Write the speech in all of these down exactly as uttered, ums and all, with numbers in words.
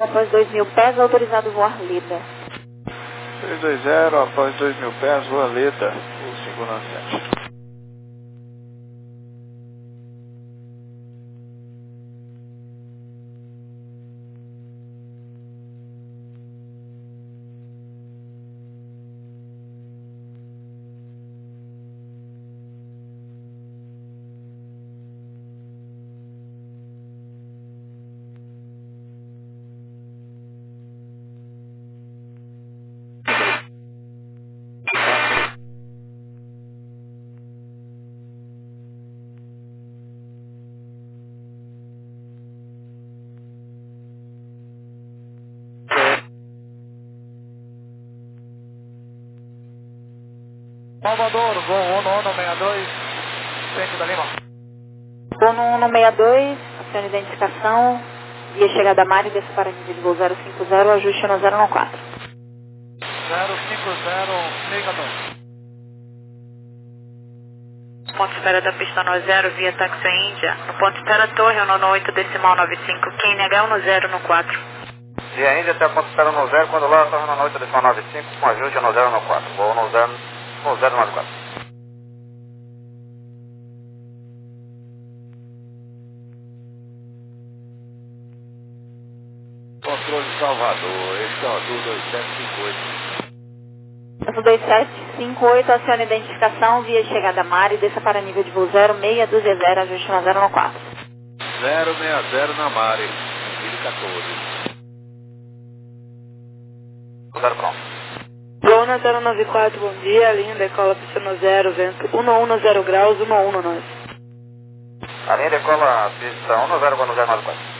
após dois mil pés, autorizado voar Leda. três dois zero, após dois mil pés, voa Leda, o cinco nove sete. Salvador, voo um um seis dois, centro da Lima. Voo no um um seis dois, acione identificação, via chegada a Mari, desça para nível de voo zero cinco zero, ajuste no zero um quatro. zero cinco zero, ligador. Ponto espera da pista no zero, via táxi Índia. No ponto espera Torre, no oito decimal nove cinco, Q N H no zero no quatro. Via Índia até a ponto espera no zero, quando lá Torre no oito decimal nove cinco, com ajuste no zero no quatro. Vou no zero, no zero nove quatro. Controle Salvador, este é o Azul dois sete cinco oito. Azul dois sete cinco oito, acione identificação, via chegada a Mari, desça para nível de voo zero seis dois zero, ajuste no zero um quatro. zero seis zero na Mari, mil e quatorze. Zero pronto. Zona zero nove quatro, bom dia, linha decola pista no zero, vento um um zero graus, um um no nove. A linha decola pista um zero no zero nove quatro.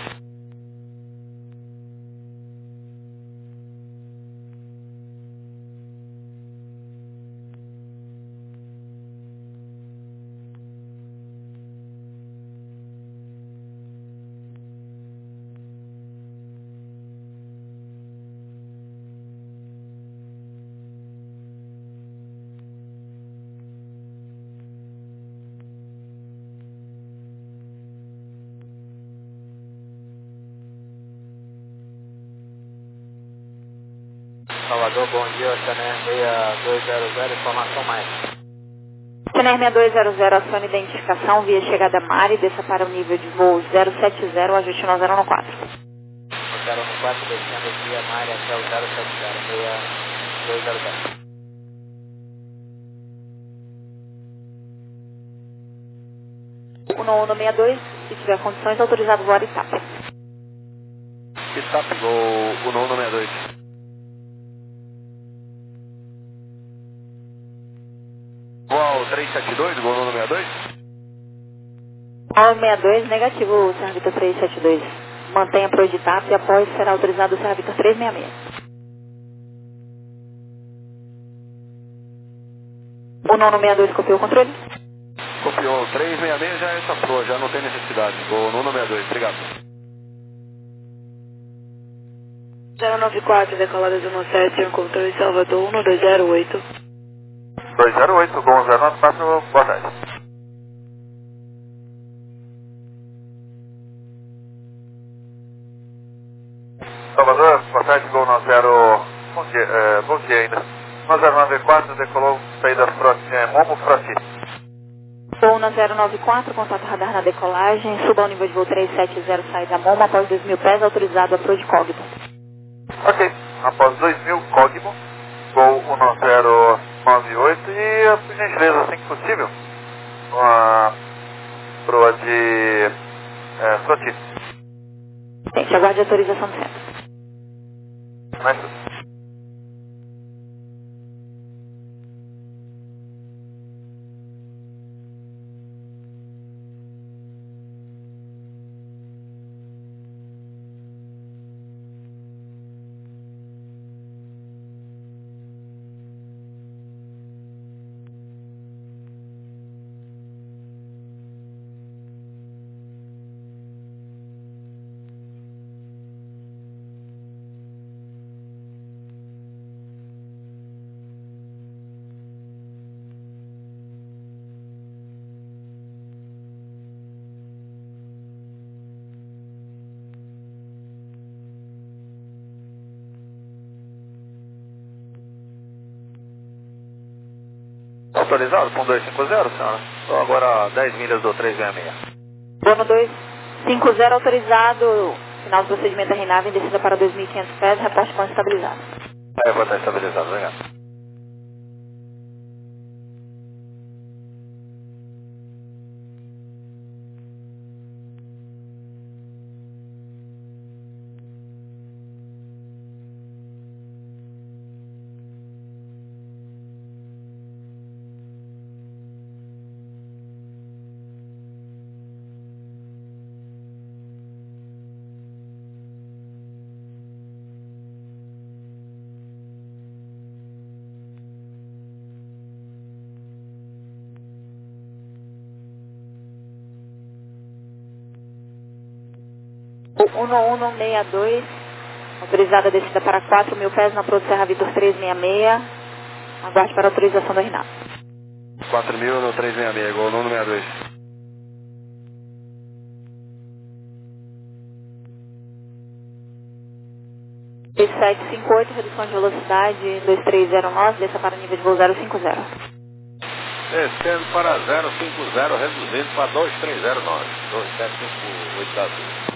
Salvador, bom dia, Chanel seis dois zero zero, informação mais. Chanel seis dois zero zero, acione identificação, via chegada a Mari, desça para o nível de voo zero sete zero, ajuste no zero um quatro. No zero um quatro, descendo via Mari até o zero sete zero, seis dois zero zero. um um seis dois, se tiver condições, autorizado voar Itap. Itap, voo um um seis dois. Voal três sete dois, gol no seis dois? Ao seis dois, negativo, Serra Vitor três sete dois. Mantenha para o Itap e após será autorizado o Serra Vitor três seis seis. O nono seis dois copiou o controle? Copiou, três seis seis já é essa flor, já não tem necessidade. Vou no seis dois, obrigado. zero nove quatro, decolada zero sete, encontrou em Salvador, um dois zero oito. dois zero oito, Gol zero nove quatro, boa tarde. Salvador, boa tarde, Gol no zero, bom dia, é, bom dia ainda. no zero nove quatro, decolou, saída Froti, é, Momo Froti. Voo na zero nove quatro, contato radar na decolagem, suba ao nível de voo três sete zero, sai da MOMA, após dois mil pés, autorizado a Pro de Cogito. Ok, após dois mil, Cogmo, Gol um zero nove oito e, por gentileza, assim que possível, uma proa de é, Froti. Gente, aguarde a autorização do centro. Mas, autorizado para um dois cinco zero, senhora? Então agora dez milhas do três seis seis. Bono dois cinco zero autorizado, final do procedimento R nove em descida para dois mil e quinhentos pés, reporte com estabilizado. É, vou estar estabilizado, obrigado. um um um seis dois, autorizada a descida para quatro mil pés na Pro Serra Vitor trezentos e sessenta e seis, aguarde para autorização do R nove. quatro mil no trezentos e sessenta e seis, igual no sessenta e dois. dois sete cinco oito, redução de velocidade dois três zero nove, desça para nível de voo zero cinco zero. Descendo para zero cinco zero, reduzindo para dois três zero nove. dois sete cinco oito da Sul.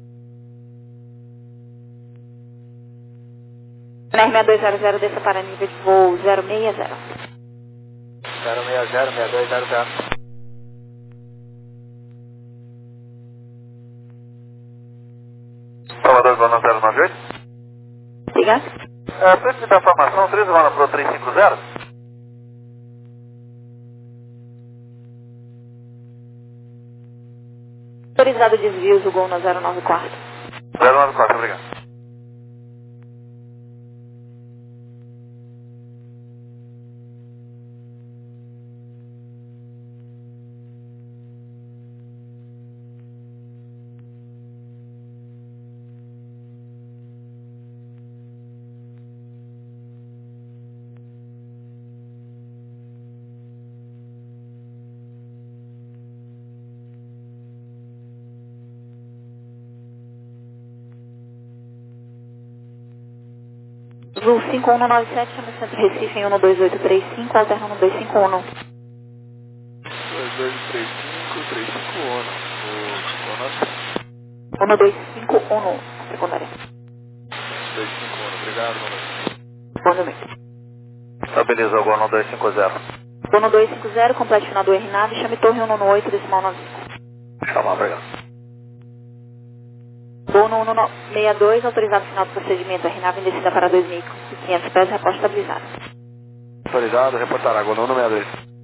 N R seis dois zero zero, desça para nível de voo zero seis zero. zero seis zero, seis dois zero zero. Salvador, Zona zero nove oito. Diga. É, frente da formação, três Zona Pro três cinco zero. Autorizado desvios do Gol na zero nove quatro. zero nove quatro, obrigado. Voo cinco um nove sete, chama Centro Recife em um dois oito três cinco, alterna um dois cinco um. dois dois três cinco, três cinco um. um dois cinco um, secundária. dois cinco um, obrigado, mano. Bom momento. Estabilizou o Gol no dois cinco zero. Bono dois cinco zero, complete final do R nove, chame Torre um oito, decimal nove cinco. Chama, obrigado. Bono um seis dois, autorizado final do procedimento R nove em descida para dois mil e quinhentos pés, reporte estabilizado. Autorizado, reportará, Gol no sessenta e dois.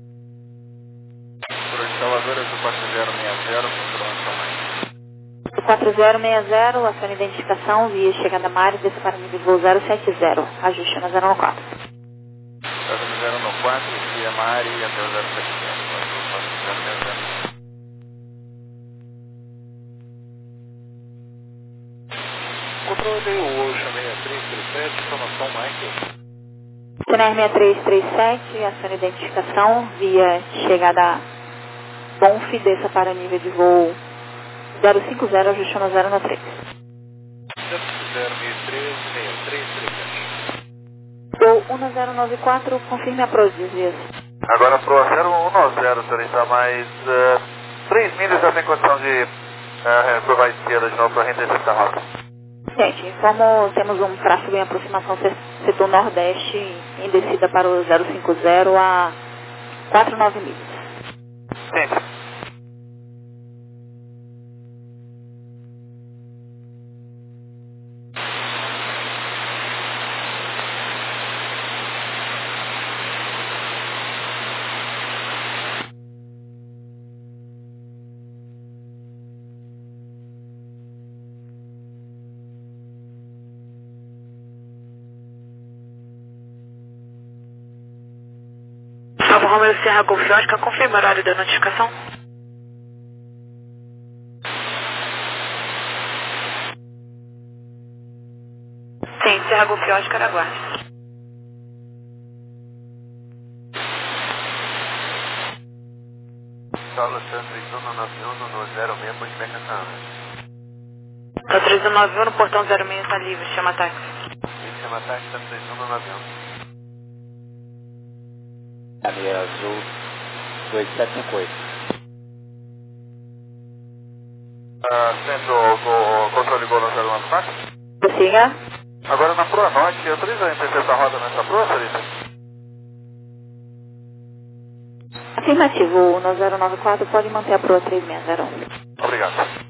Por Salvador, eu sou quatro zero seis zero, confirmação mais. quatro zero seis zero, aciona identificação, via chegada Mares, desça para nível de voo zero sete zero, ajuste na zero quatro. zero um quatro, via Mari até o zero sete zero. Controle o Ocean seis três três sete, informação Mike. C N R seis três três sete, aciona identificação, via chegada Bonf, desça para nível de voo zero cinco zero, ajuste na zero três. zero zero seis três, seis três três sete. Voo um zero nove quatro, confirme a pros desvios. Agora pro zero um nove zero, senhor, está mais uh, três milhas, já tem condição de uh, curvar a esquerda de novo para render essa rota. Gente, como temos um tráfego em aproximação setor nordeste em descida para o zero cinco zero a quatro nove milhas. Sim. Salvo Romero Serra Golfiótica, confirma o horário da notificação. Sim, Serra Golfiótica, aguarde. Solo três um nove um no zero seis, pode me caçar. Tá três um nove um no portão zero seis, tá livre, chama táxi. Chama táxi, tá três um nove um. Ali azul dois sete cinco oito. Ah, centro, o controle de gol no zero um quatro. Prossiga. Agora na proa norte, autoriza a interceptar essa roda nessa proa, Sarita? Afirmativo, no zero nove quatro pode manter a proa três seis zero um. Obrigado.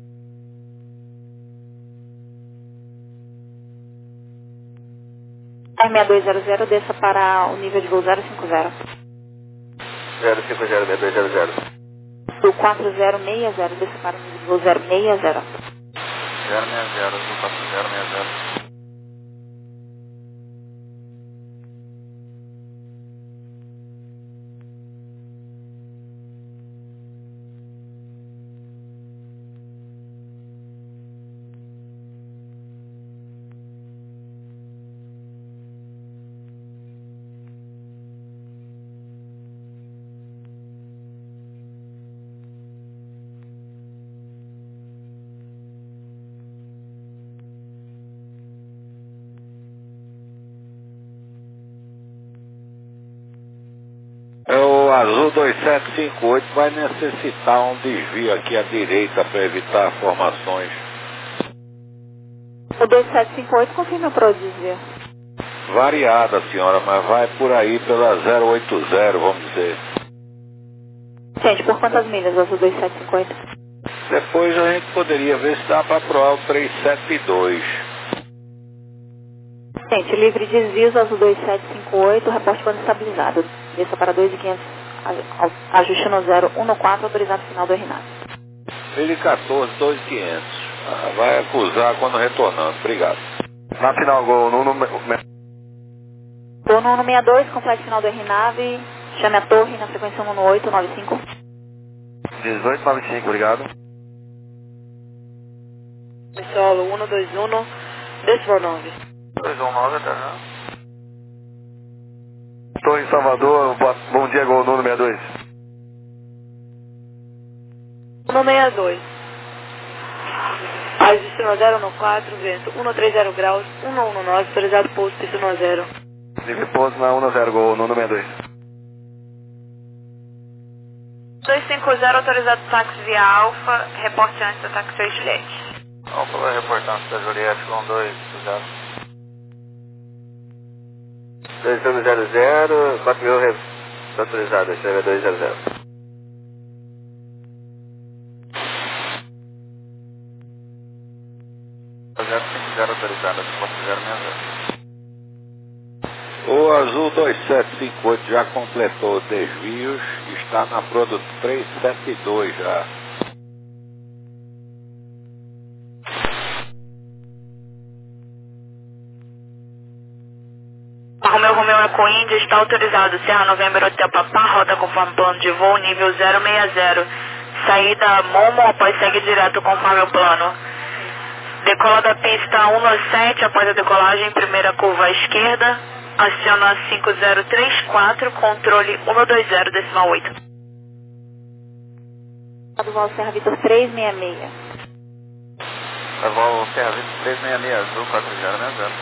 R seis dois zero zero, desça para o nível de voo zero cinco zero. zero cinco zero, seis dois zero zero. Do quatro zero seis zero, desça para o nível de voo zero seis zero. zero seis zero, do quatro zero seis zero. É o azul dois sete cinco oito, vai necessitar um desvio aqui à direita para evitar formações. O dois sete cinco oito confirma para o desvio. Variada, senhora, mas vai por aí pela zero oito zero, vamos dizer. Gente, por quantas milhas o azul dois sete cinco oito? Depois a gente poderia ver se dá para provar o três sete dois. Gente, livre de desvios, azul dois sete cinco oito, reporte quando estabilizado. Desça para dois mil e quinhentos, ajuste no zero um quatro, autorizado final do R N A V. mil e quatorze, dois mil e quinhentos. Ah, vai acusar quando retornando. Obrigado. Na final, gol no número... Gol no sessenta e dois, complete final do R N A V. Chame a torre na frequência um oito nove cinco. dezoito nove cinco, obrigado. Solo um dois um, décimo nove. dois um nove, até já. Torre Salvador, bom dia, gol no sessenta e dois. um seis dois. Ajuste no zero um quatro, vento um três zero graus, um um nove, autorizado pouso, piso no zero. Livre pouso na um zero, gol no sessenta e dois. dois cinco zero, autorizado táxi via Alfa, reporte antes do táxi seis Juliette. Alfa vai reportar antes da Juliette com dois zero. dois um zero zero, quatro mil autorizado, dois zero zero. zero cinco zero autorizado, quatro zero seis zero. O azul dois sete cinco oito já completou desvios, está na produto três sete dois já. Romeu Romeu Eco Índia está autorizado. Serra Novembro Hotel Papá, rota conforme plano de voo, nível zero seis zero. Saída Momo, após segue direto conforme o plano. Decola da pista um sete, após a decolagem, primeira curva à esquerda. Aciona cinco zero três quatro, controle um dois zero, decimal oito. Do voo Serra Vitor três seis seis. Voo Serra Vitor três seis seis, azul quatro zero seis zero.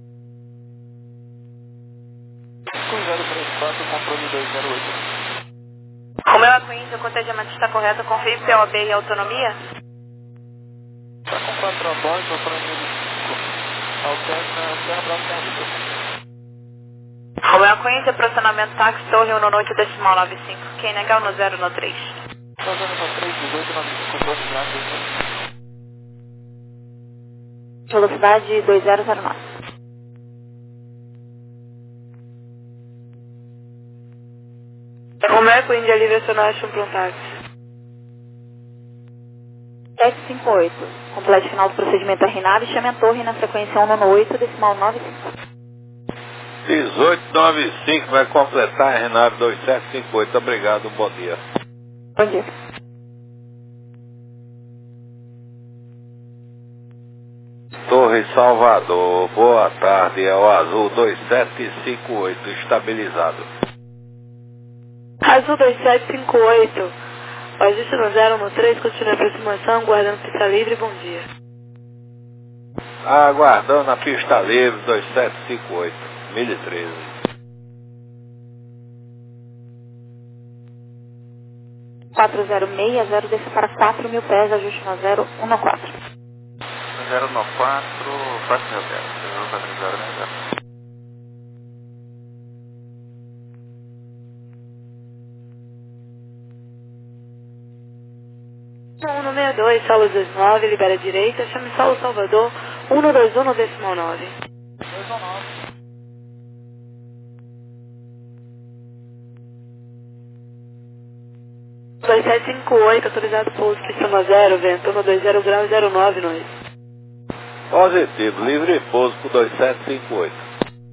cinco zero três quatro, controle dois zero oito. Romeu Eco Índia, o cotejamento está correto, confirme P O B e autonomia? Está com quatro a bordo, autonomia de cinco. Alterna, Serra Brava Serra Vitor. Romeu Eco Índia, aproximamento táxi, torre um oito, decimal nove cinco. Quem negar no zero no três. três dezoito nove cinco, dois graus. Velocidade dois zero zero nove. Romeu Eco Índia, livre acionagem para um táxi. sete cinco oito. Complete final do procedimento R N A V e chame a torre na frequência um oito, decimal nove cinco. dezoito nove cinco vai completar a R N A V dois sete cinco oito. Obrigado, bom dia. Bom dia. Torre Salvador, boa tarde, é o azul dois sete cinco oito, estabilizado. Azul dois sete cinco oito. Ajuste no zero um três, continue a aproximação, guardando pista livre, bom dia. Aguardando a pista livre dois sete cinco oito, mil e treze. quatro zero seis zero, desça para quatro mil pés, ajuste no zero um quatro. zero um quatro, quatro mil pés, zero quatro zero seis zero. um um seis dois, solo dois nove, libera a direita, chame solo Salvador, um dois um, decimal nove. dois um nove. dois sete cinco oito, autorizado pouso, pista zero, vento um dois zero grau, zero nove, nós. Positivo, livre pouso por dois sete cinco oito.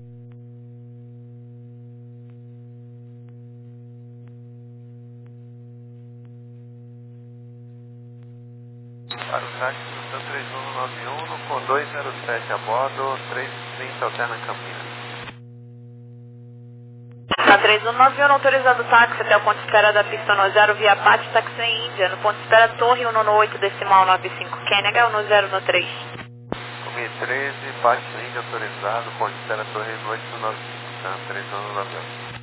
Para o táxi do três um nove um, com dois zero sete a bordo, três trinta alterna Campinas. Tá três um nove um, autorizado táxi até o ponto de espera da pista no zero, via Pati, táxi em Índia. No ponto de espera Torre um oito, decimal nove cinco, Kenega, um zero no três. um treze, Pati Índia autorizado, ponto de espera Torre oito nove cinco, tá? três um nove um.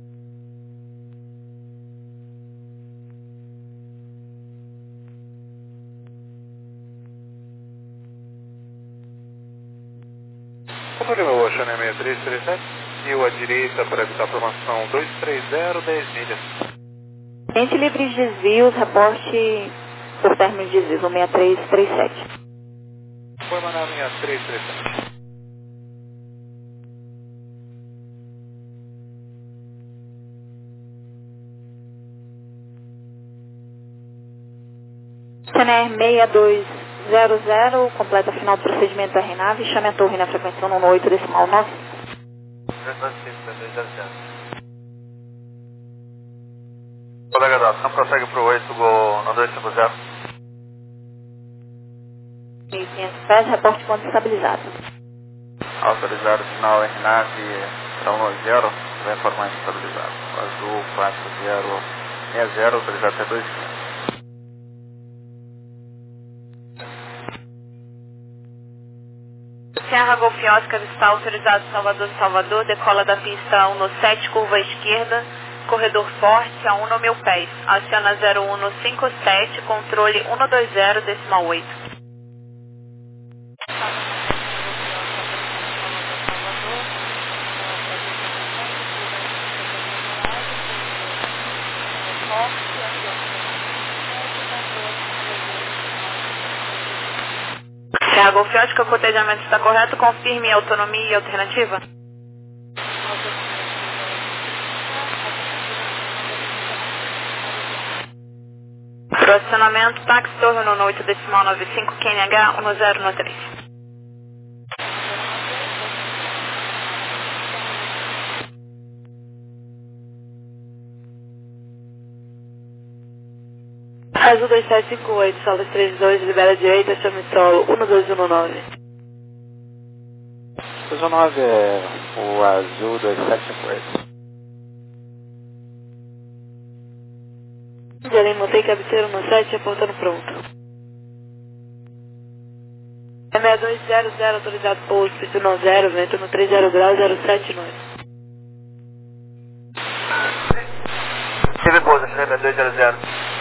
Controle meu Ocean seis três três sete, e à direita para evitar a formação dois três zero, dez milhas. Gente livre de desvios, reporte por término de desvios, um seis três três sete. Foi mandar seis três três sete. Cener seis dois zero zero, completa final do procedimento R N A V, chame a torre na frequência um oito, decimal nove. Colega da ação, prossegue para o oito, Gol no dois cinco zero. mil e quinhentos pés, reporte ponto estabilizado. Autorizado final R N A V para um zero, vai informar estabilizado. Azul quatro zero seis zero, autorizado até dois quinhentos. Serra Golf Oscar está autorizado Salvador, Salvador, decola da pista um sete, curva esquerda, corredor forte a um mil pés. Aciona zero um cinco sete, controle um dois zero, decimal oito. Serra Golf Oscar, o cotejamento está correto, confirme a autonomia e alternativa. Pro acionamento, táxi Torre no oito, decimal nove cinco, Q N H um zero no três. Azul dois sete cinco oito, salve três dois, libera a direita, chame solo um dois um nove. dois um nove é o Azul dois sete cinco oito. Jalim, montei cabeceira no sete, reportando pronto. É seis dois zero zero, autorizado pouso, pista no zero, vento no três zero grau, zero sete nove. Tive pouso, seis dois zero zero.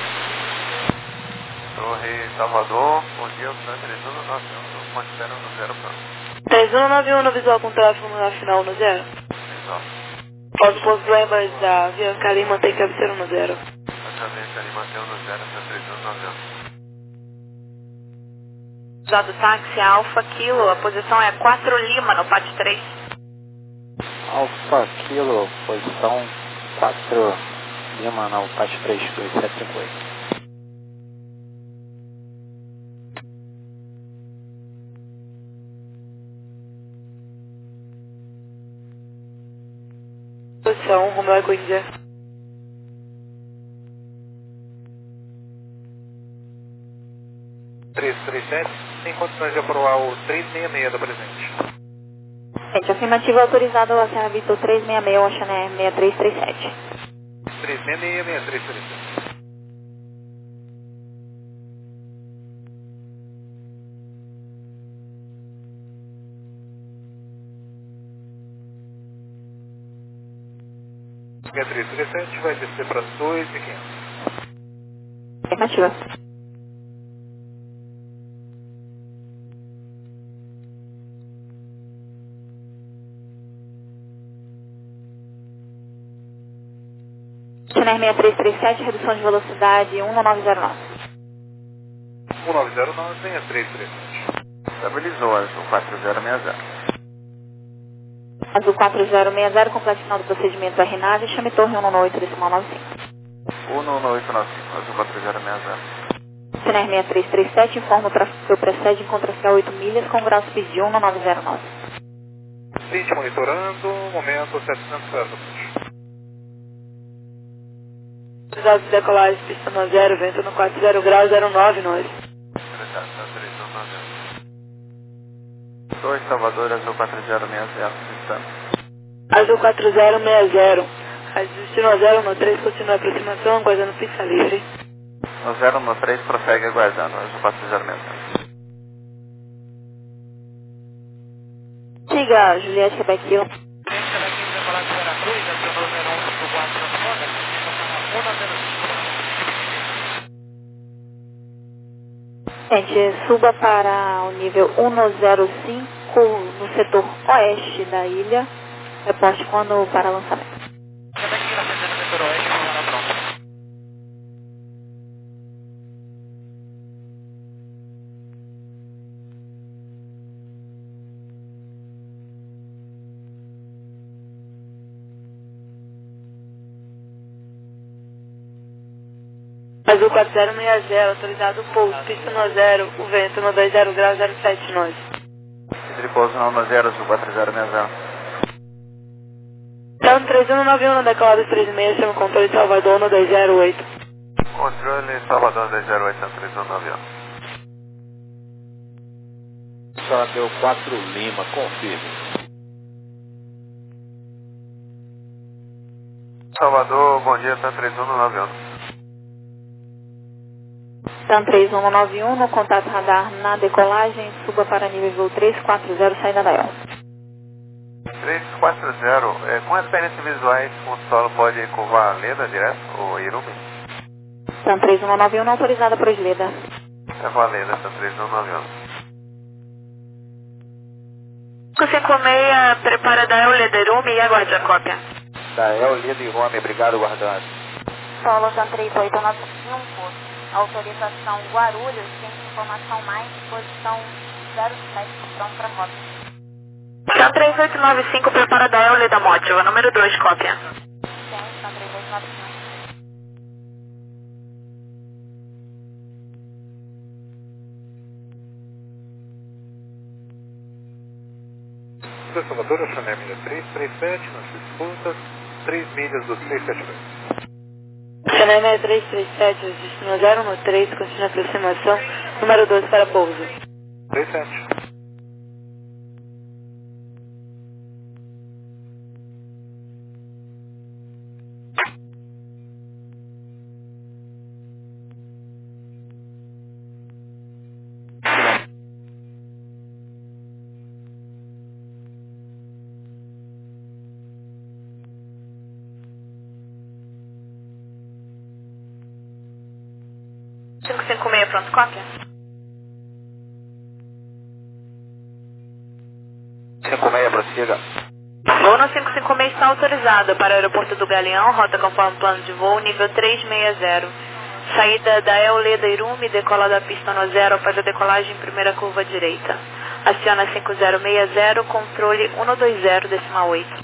Torre Salvador, bom dia, o três um nove um, ponto zero no zero pronto. três um nove um no visual com tráfego no final no zero. Pode pouso do Embas da Avianca Lima, mantém cabeceira no zero. Avianca Lima, mantém no zero, três um nove um. Usado táxi Alfa Kilo, a posição é quatro Lima no P A T três. Alfa Kilo, posição quatro Lima no P A T três, dois sete cinco oito. Posição, Romeo Eco Índia. três três sete, tem condições de aprovar o três seis seis do presente. Gente, afirmativa autorizada a Serra Vitor três seis seis, Oceaner seis três três sete. três seis seis, seis três três sete. seis três três sete vai descer para dois e quinhentos. Afirmativa. Channel seis três três sete, redução de velocidade um nove zero nove. um nove zero nove, seis três três sete. Estabilizou, azul quatro zero seis zero. Azul quatro zero seis zero, complete final do procedimento da RNAV, chame torre um nove oito decimal nove cinco. um nove oito nove cinco, azul quatro zero seis zero. Channel seis três três sete, informa o tráfego que o precede, encontra-se a oito milhas com grau speed de um nove zero nove. Cint monitorando, momento setecentos metros. Autorizado de decolagem, pista no zero, vento no quatro zero graus, zero nove nove. dois Salvador, azul quatro zero seis zero, distância. Azul quatro zero seis zero. Destino zero no três, continua a aproximação, aguardando pista livre. No zero no três, prossegue aguardando, azul quatro zero seis zero. Siga, Juliette Quebec Kilo. Gente, suba para o nível cento e cinco no setor oeste da ilha. Reporte quando para lançamento. Azul quatro zero seis zero, autorizado o pouso, pista no zero, o vento no dois zero graus, zero sete nove. Entre pouso no zero, azul quatro zero seis zero. Então, três um nove um, decolado três seis, chama o controle de Salvador no dois zero oito. Controle Salvador dois zero oito, três um nove um. Só deu quatro Lima, confirme. Salvador, bom dia, tá três um nove um. TAM três um nove um, no contato radar na decolagem, suba para nível voo três quatro zero, saída da I O L. três quatro zero, é, com referências visuais, o solo pode curvar a Leda direto, ou Irumi? TAM três um nove um, não autorizada por Isleda. É valendo, tá três um nove um. cinco cinco seis, prepara da Euleda Irumi e aguarde a cópia. Da Euleda Irumi, obrigado, guardante. Solo TAM três oito nove cinco, autorização Guarulhos, tem informação mais, posição zero sete, pronto para cópia. TAM três oito nove cinco, prepara da Euleda Mótiva, número dois, cópia. Tem, TAM três oito nove cinco. Dois Salvador, a Chanel três três sete, nas disputas, três milhas do seis sete dois. Chanel três três sete, destino zero no três, continua a aproximação, número doze para pouso. três sete. cinco cinco seis, pronto, cópia. cinco seis, prossiga. Voo no cinco cinco seis está autorizado para o aeroporto do Galeão, rota conforme plano de voo, nível três seis zero. Saída da Euleda Irumi, decola da pista no zero, faz a decolagem em primeira curva direita. Aciona cinco zero seis zero, controle cento e vinte, decimal oito.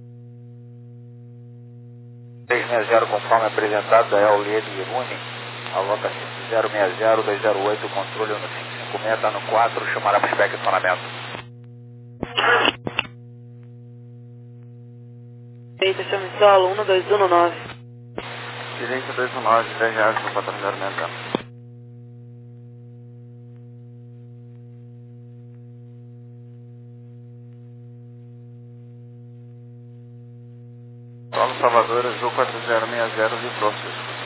três seis zero, conforme apresentado da Euleda Irumi. Alota cinco zero seis zero, dois zero oito, controle no cinco cinco seis, está no quatro, chamará para o spec acionamento. Direita, chame solo, um dois um nove. Direita dois um nove, dez reais no quatro zero seis zero. Solo Salvador, azul quatro zero seis zero, vibrou, Cisco.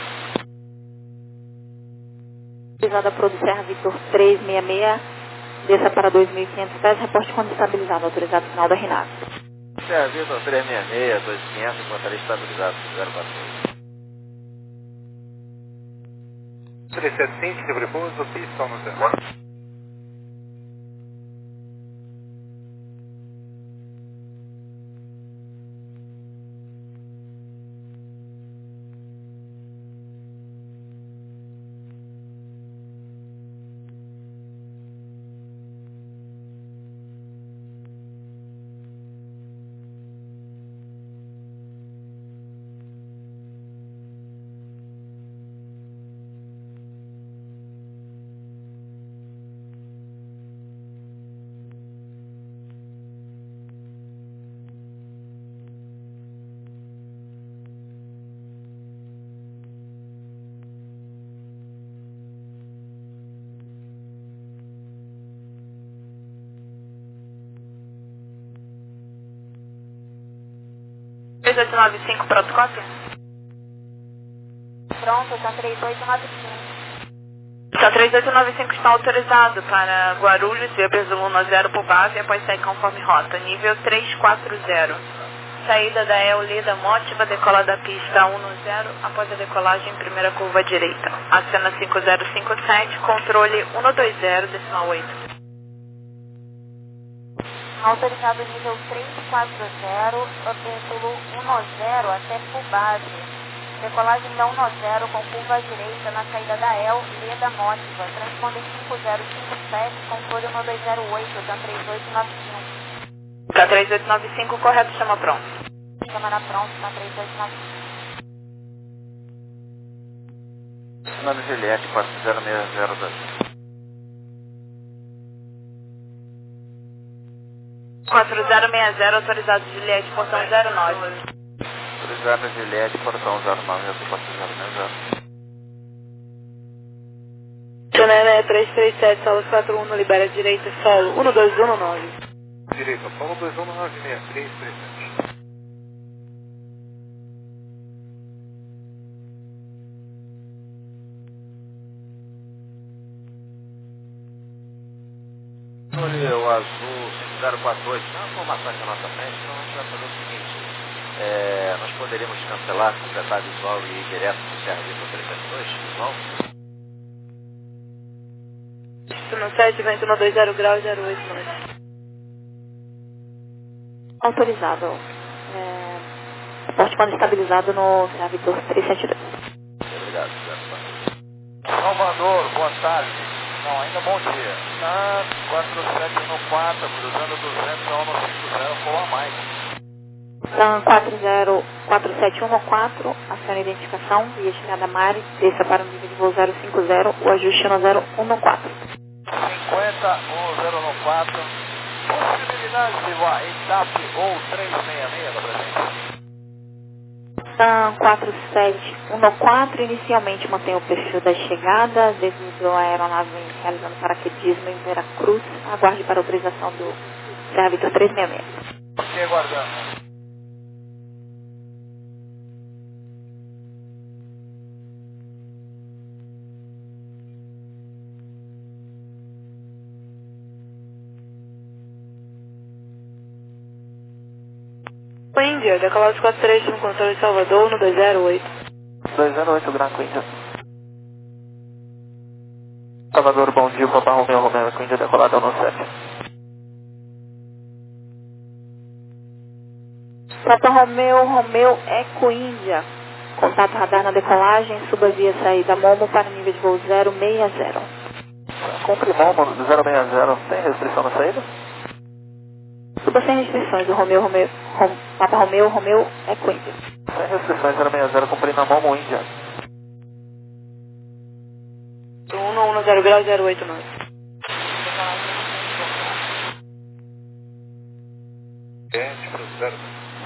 Autorizada por Serra Victor três seis seis, desça para dois mil e quinhentos pés, reporte quando estabilizado, autorizado final da RNAV. Serra Victor três seis seis, dois mil e quinhentos, encontrarei estabilizado, zero quatro seis. três sete cinco, livre pouso, pista no zero. três oito nove cinco, pronto, cópia? Pronto, está três oito nove cinco. Está três oito nove cinco está autorizado para Guarulhos, via Zulu no zero por base e após sair conforme rota. Nível três quatro zero. Saída da Eolida Mótiva, decola da pista um no zero, após a decolagem, primeira curva à direita. Acena cinco zero cinco sete, controle um dois zero, decimal oito. Autorizado nível três quatro zero, veículo um zero até full base. Decolagem da um zero com curva à direita na saída da E L, Leda Mótiva. Transponder cinco zero cinco sete, controle um dois zero oito, da três oito nove cinco. Tá três oito nove cinco, correto, chama pronto. Chama pronto, tá três oito nove cinco. Nome Juliette, quatro zero seis zero dois. quatro zero seis zero, autorizado Juliette, portão zero nove. Autorizado Juliette, portão zero nove, eu quatro zero seis zero. Chanel três três sete, solo quatro um, libera direita, solo um dois um nove. Direita, solo dois um nove seis três três sete. Olha, o azul zero quatro oito, não vou matar aqui a nossa frente, então a gente vai fazer o seguinte, é, nós poderíamos cancelar, completar visual e ir direto para o Serra Vitor trezentos e dois, visual? No sete, vento no dois zero graus, zero oito nove. Autorizado. É, porte quando estabilizado no Serra Vitor trezentos e setenta e dois. Obrigado, zero. Salvador, boa tarde. Não, ainda bom dia. Na quatro sete um quatro, cruzando duzentos a um no cinco zero, com a mais. Sam quatro zero quatro sete um quatro, aciona a identificação, via chegada Mari, desça para o nível de voo zero cinco zero, o ajuste no zero um quatro. cinquenta um zero um quatro, possibilidade de voar ETAP ou trezentos e sessenta e seis da presente. Sam quatro sete um quatro, inicialmente mantém o perfil da chegada, devido à aeronave realizando paraquedismo em Veracruz, aguarde para a autorização do Serra Vitor trezentos e sessenta e seis. Ok, aguardando. Índia, decolagem quatro três um, controle de Salvador, no dois zero oito. dois zero oito, Branco Índia. Salvador, bom dia, Papa Romeu, Romeu, Índia, decolada no sete. Papa Romeu, Romeu, Eco Índia. Contato radar na decolagem, suba via saída Momo para nível de voo zero seis zero. Cumpre Momo do zero seis zero, tem restrição na saída? Suba sem restrições, o Romeu, Romeu, Rom, Papa Romeu, Romeu, Eco Índia. Sem restrições, zero seis zero, cumprindo a Momo Índia. um um zero graus, zero oito nove. sete para o zero.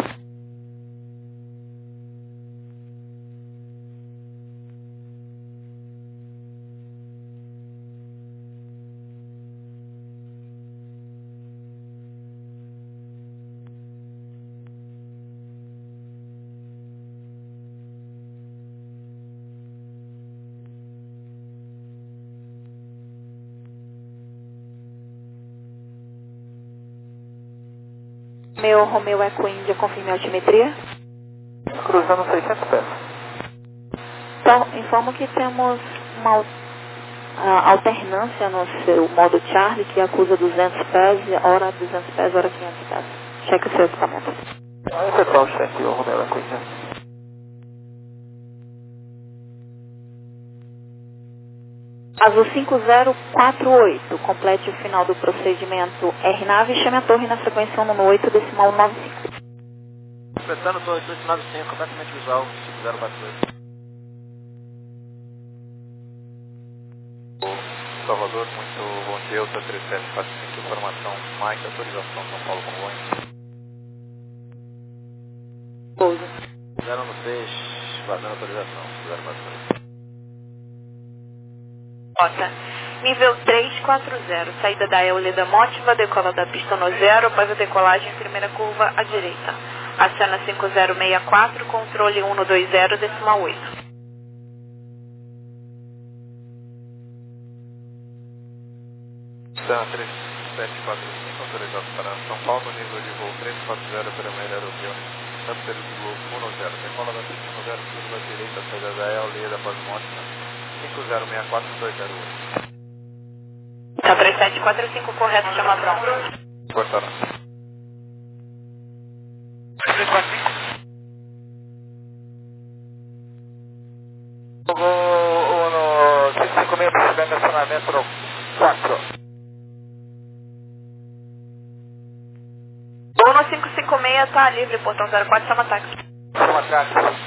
Meu Romeu Eco Índia, confirme a altimetria. Cruzando seiscentos pés. Então, informo que temos uma a alternância no seu modo Charlie, que acusa duzentos pés, hora duzentos pés, hora quinhentos pés. Cheque o seu equipamento. Efetuar o cheque, o Romeu Equindia. Azul cinco zero quatro oito, complete o final do procedimento R nave e chame a torre na frequência um oito decimal nove cinco. Completando torre dois nove cinco, completamente visual, cinco zero quatro oito. Salvador, muito bom dia, Delta três sete quatro cinco, informação, Mike, autorização São Paulo Congonhas. Pouso. zero um seis, vazando autorização, zero quatro oito. Rota. Nível três quatro zero, saída da Euleda Mótiva, decola da pista no zero, após a decolagem, primeira curva à direita. Aciona cinco zero seis quatro, controle um dois zero decimal oito. Sam três sete quatro cinco, autorizado para São Paulo, nível de voo três quatro zero, primeira aeropeu, Campos de Globo um zero, decola da pista no zero, curva à direita, saída da Euleda Mótiva, cinco zero seis quatro dois zero oito. Tá, três sete quatro cinco, correto, chama pronto. Cortaram. três quatro cinco. Vou no cinco cinco seis, procedendo acionamento no quatro. Voo no cinco cinco seis, tá livre, portão zero quatro, chama táxi. Chama táxi.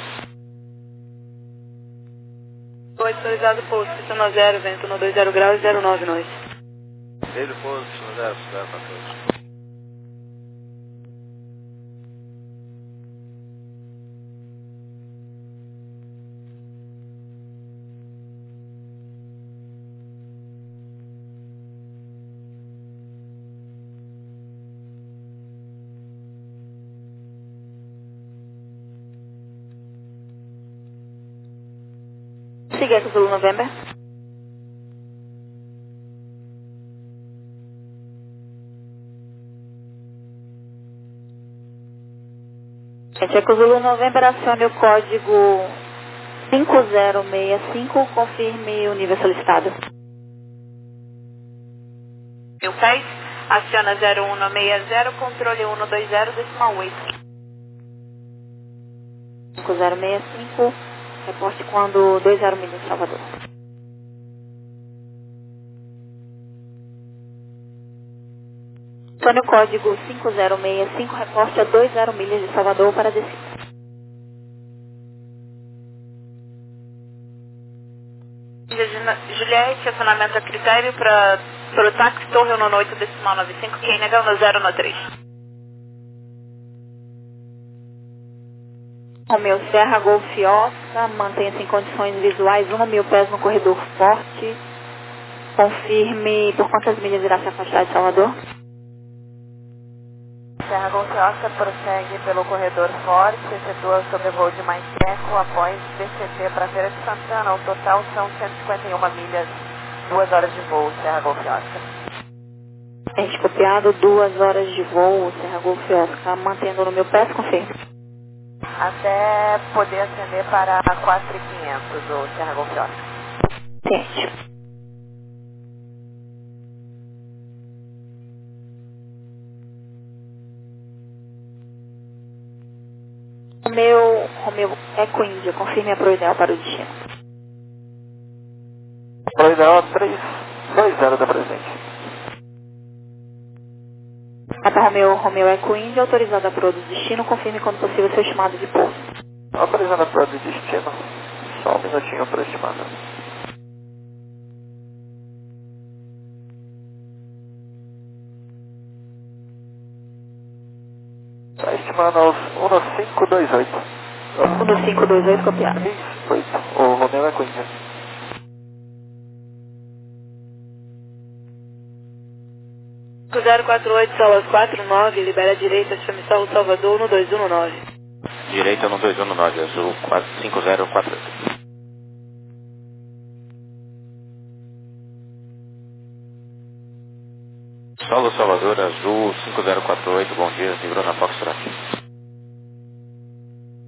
Oi, autorizado pouso, pista no zero, vento no dois zero graus, zero nove nós. Ele pouso, zero zero quatro oito. Siga aqui Zulu November. Checo Zulu November, acione o código cinco zero seis cinco, confirme o nível solicitado. Mil pés, aciona zero um seis zero, controle um dois zero decimal oito. cinco zero seis cinco, reporte quando dois zero milhas, Salvador. Acione o código cinco zero seis cinco, reporte a dois zero milhas de Salvador para descida. Juliette, acionamento a critério para o táxi Torre um oito decimal nove cinco, quem nega no zero no três. Romeu Serra, Golf Oscar, mantenha-se em condições visuais, um mil pés no corredor forte. Confirme por quantas milhas irá se afastar de Salvador. Serra Golf Oscar prossegue pelo corredor forte, efetua sobrevoo de mais eco após D C T para Feira de Santana. O total são cento e cinquenta e uma milhas, duas horas de voo, Serra Golf Oscar. Gente, copiado, duas horas de voo, Serra Golf Oscar, mantendo no meu pé, confirme. Até poder ascender para quatro mil e quinhentos, o Serra Golf Oscar. Gente. Romeu, Romeu Eco Índia, confirme a Proidel para o destino. Proidel três dois zero da presente. Papa Romeu, Romeu Eco Índia, autorizada para o destino, confirme quando possível seu estimado de pouso. Autorizada para o destino, só um minutinho para estimar. Está estimando aos um cinco dois oito. um cinco dois oito, copiado. oito, o Romeu Eco Índia. zero quatro oito, Salas quatro nove, libera a direita, chame Saulo Salvador, um dois um nove. Direita um dois um nove, azul cinco zero quatro oito. Saulo Salvador, azul cinco zero quatro oito, bom dia, livrou na Foxtrot.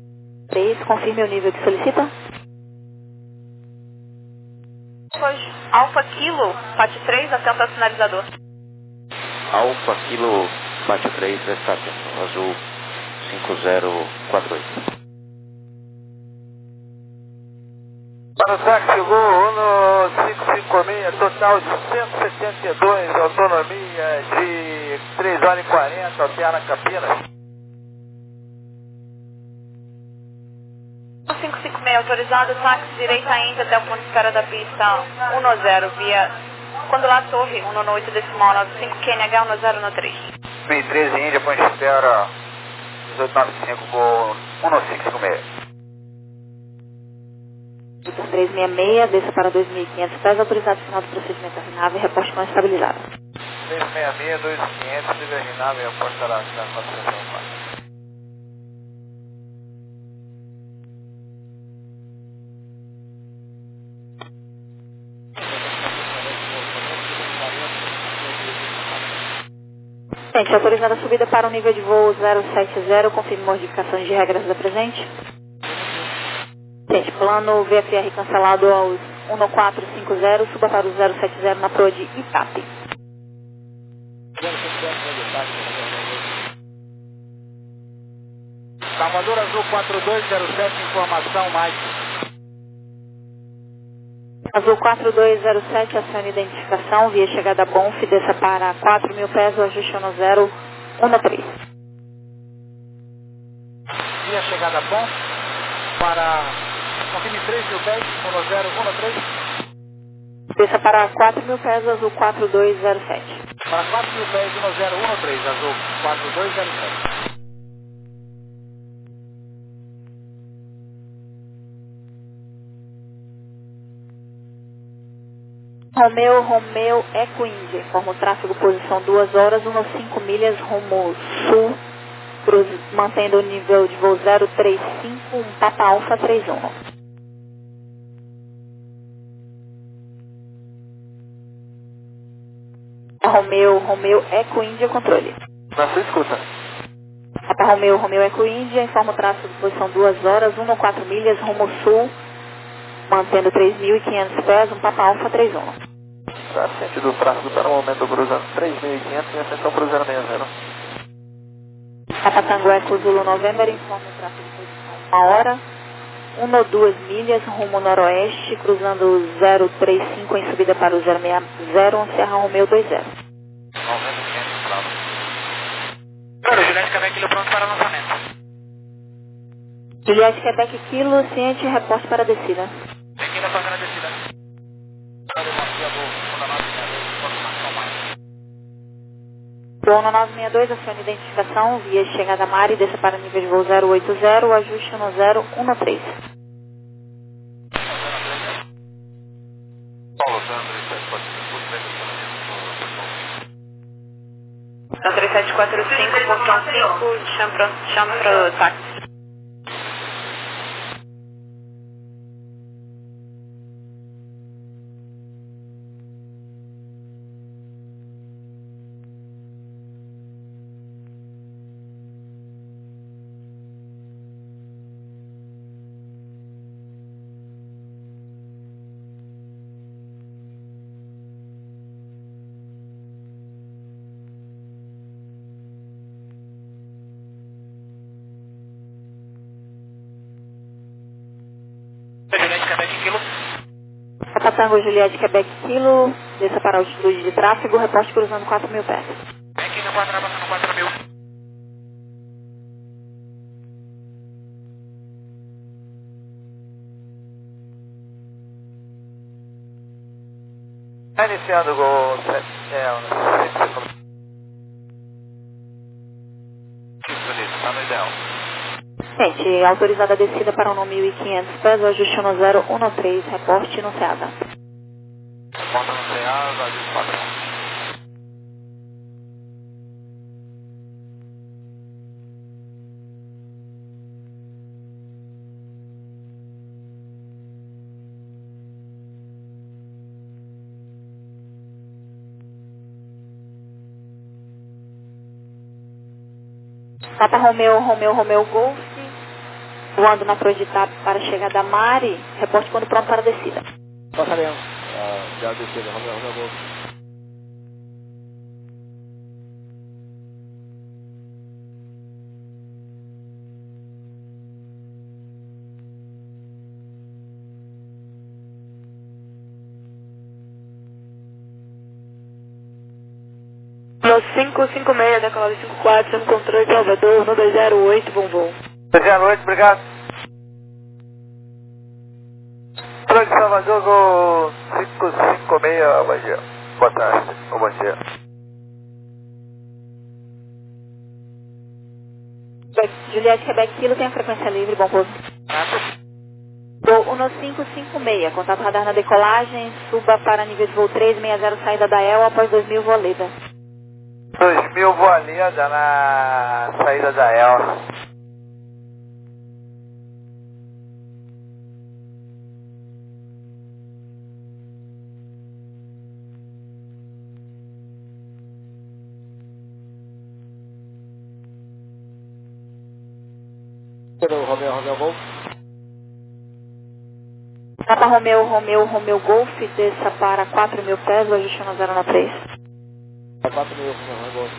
três, confirme o nível que solicita. Hoje. Alfa Kilo, Pátio três, atento ao sinalizador. Alfa Kilo, Pátio três, está atento, azul cinco zero quatro oito. Para o táxi Gol Uno cinco cinco seis, total de cento e setenta e dois, autonomia de três horas e quarenta, Alterna Campinas. cinco cinco seis, autorizado, táxi direita Índia até o ponto de espera da pista um zero, via Condular Torre, um oito decimal nove cinco, Q N H um zero um três. dois mil e treze Índia, ponto de espera dezoito nove cinco, Gol um cinco cinco seis. Vitor três seis seis, desça para dois mil e quinhentos pés, autorizado final do procedimento da nave, reposte com estabilizado. três seis seis, dois mil e quinhentos, livre nave, aposto para a quatrocentos. Gente, autorizada a subida para o nível de voo zero sete zero, confirme modificações de regras da presente. Gente, plano V F R cancelado aos um quatro cinco zero, suba para o zero sete zero na proa de Itape. Salvador Azul quatro dois zero sete, informação Mike. Azul quatro dois zero sete, acione identificação, via chegada Bonf, desça para quatro mil pés, o ajuste no zero um três. Via chegada Bonf, para, confirme três mil pés, um zero um três. Desça para quatro mil pés, Azul quatro dois zero sete. Para quatro mil pés, um zero um três, Azul quatro dois zero sete. Romeu, Romeu, Eco Índia, informa o tráfego, posição duas horas, cinco milhas, rumo sul, cruz, mantendo o nível de voo zero três cinco, um Papa Alfa três um. Romeu, Romeu, Eco Índia, controle. Na sua escuta. Papa Romeu, Romeu, Eco Índia, informa o tráfego, posição duas horas, quatro milhas, rumo sul, mantendo três mil e quinhentos pés, um Papa Alfa três um. Está sentido o tráfego para o momento cruzando três mil e quinhentos e ascensão para o zero seis zero. Papa Tango Eco Zulu November, informa o tráfego de posição uma hora, uma ou duas milhas, rumo noroeste, cruzando o zero três cinco em subida para o zero seis zero, um Serra Romeu dois zero. noventa e quinhentos bravo. Claro, Juliette Quebec, Kilo pronto para lançamento. Juliette Quebec Kilo, ciente, reporte para a descida. Aqui na fazenda descida. Voo no nove seis dois, acione identificação, via chegada Mari, desça para nível de voo zero oito zero, ajuste no zero um três. Paulo Sandro, pode ser muito bem posicionamento. Então, três sete quatro cinco, portão cinco, chama para chama para o táxi. Papa Tango Juliette Quebec Kilo, desça para a altitude de tráfego, reporte cruzando quatro mil pés. Aqui no quatro, passando quatro mil. Está iniciando o gol sete, é, um, está no ideal. Gente, autorizada a descida para o mil e quinhentos pés, o ajuste no zero um três, reporte no SEASA. Porta no SEASA, ajuste padrão. Papa Romeu, Romeu, Romeu Golf, voando na proa de Itape para a chegada Mari, reporte quando pronto para a descida. Só sabemos. Uh, já desceu, Romeo, Romeo Golf. cinco cinco seis, decolado cinco quatro, sem controle, Salvador, no dois zero oito, bom voo. dois zero oito, obrigado. Controle de Salvador, gol cinco cinco seis, bom dia. Boa tarde, ou bom dia. Juliette, Quebec, Kilo, tem a frequência livre, bom voo. Voo um cinco cinco seis, contato radar na decolagem, suba para nível de voo trezentos e sessenta, saída da E L, após dois mil, voo Leda. dois mil, voo Leda na saída da E L. Romeo, Romeo Golf. Papa Romeo, Romeo, Romeo Golf, desça para quatro mil pés, ajuste no zero três. quatro mil, Romeo, Romeo Golf.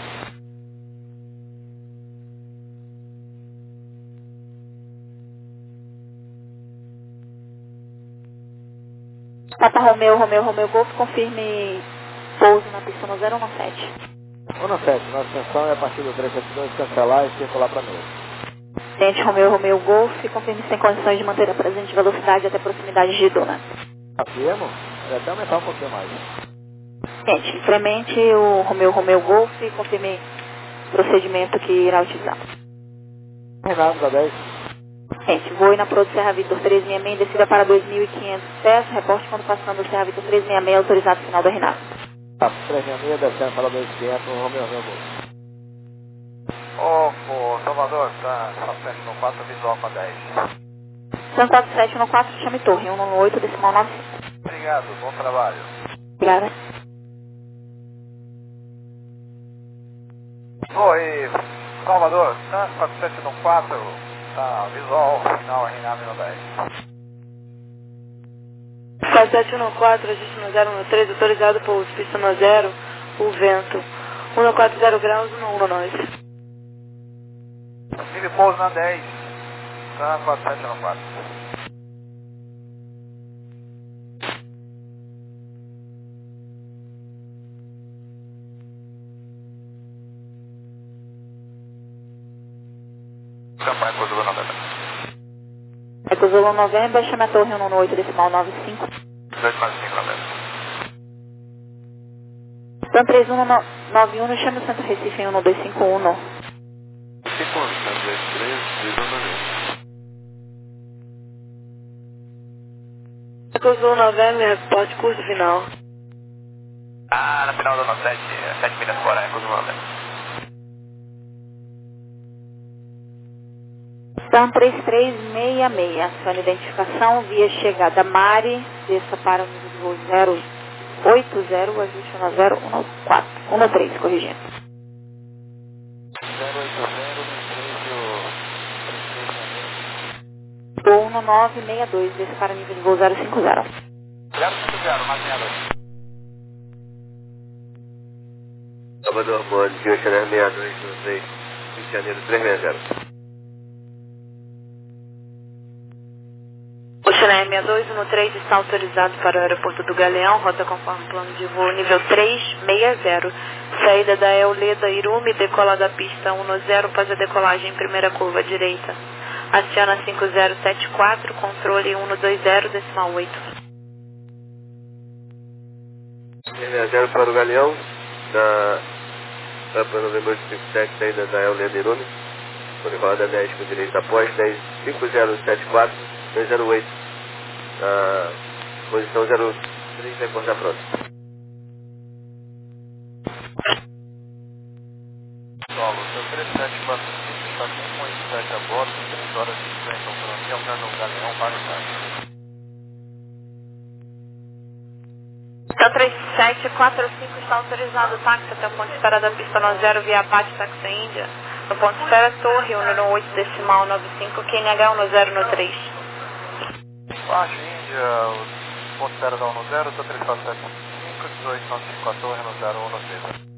Papa Romeo, Romeo, Romeo Golf, confirme pouso na pista no zero sete. um sete, nossa extensão é a partir do trezentos e setenta e dois, cancelar e circular para novo. Cliente Romeo, Romeo Golf, confirme se tem condições de manter a presente velocidade até proximidade de Duna. Afirmo, vai até aumentar um pouquinho mais. Cliente, incremente o Romeo, Romeo Golf, confirme o procedimento que irá utilizar. Renato, da dez. Cliente, voe na Pro do Serra Vitor trezentos e sessenta e seis, descida para dois mil e quinhentos pés, reporte quando passando o Serra Vitor trezentos e sessenta e seis, autorizado final do Renato. Tá, trezentos e sessenta e seis, descendo para dois mil e quinhentos, Romeo, Romeo Golf. Ô, oh, Salvador, tá sete no quatro, visual com a dez. São quatro sete um quatro, chame torre, um nove oito, decimal nove cinco. Obrigado, bom trabalho. Obrigada. Oi, Salvador, tá quatro sete um quatro, tá visual, final, Renato no dez. quatro sete um quatro, ajuste no zero um três, autorizado pouso, pista no zero, o vento. um quatro zero graus, um um nove. Tive pouso na dez, tá quatro sete um quatro. Campanha Cozula Novembro. É Cozula Novembro, chame a torre um nove oito, decimal nove cinco. dois quatro cinco Novembro. Então três um nove um, chame o Centro Recife em um dois cinco um. cinco um, dois três, Cozula Novembro, reporte curso final. Ah, na final do nosso sete, sete milhas fora, é Cozula Novembro. Então três três seis seis, sua identificação via chegada Mari, desça para o nível de voo zero oito zero, ajuste no zero um quatro, um três, corrigindo. zero oito zero, Voo um nove seis dois, desça para o nível de voo zero cinco zero. zero cinco zero, mais sessenta e dois. Salvador, bom dia, Chanel sessenta e dois, no seis, Rio de Janeiro, trezentos e sessenta. O Chanel sessenta e dois, no três, está autorizado para o aeroporto do Galeão, rota conforme plano de voo nível trezentos e sessenta. Saída da Euleda Irume, decola da pista um zero, faz a decolagem em primeira curva direita. Aciona cinco zero sete quatro, controle um dois zero, decimal oito. trezentos e sessenta para o Galeão, na rampa novembro cinco sete, saída da Euleda Irume, por roda dez com direita após, dez cinco zero sete quatro, dois zero oito, na posição zero três, vai cortar pronto. Solo, seu três sete quatro cinco está com um oito sete a bordo, três horas de extensão para mim, alcança o Galeão para o carro. Então três sete quatro cinco está autorizado o táxi até o ponto de espera da pista no zero via Apache Taxi Índia. No ponto de espera Torre um no oito decimal nove cinco, Q N H um no zero no três. Baixo Índia, ponto zero da um no zero, três quatro sete cinco, dezoito nove cinco a torre no zero um no seis.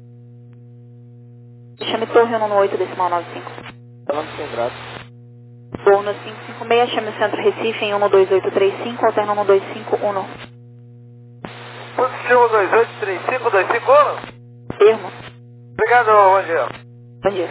Chame torre um no oito, decimal nove cinco. Falando sem graça. Voo no cinco cinco seis, chame o centro Recife em um no dois oito três cinco, alterna um no dois cinco um. Positivo dois oito três cinco, dois cinco um. Firmo. Obrigado, bom dia. Bom dia.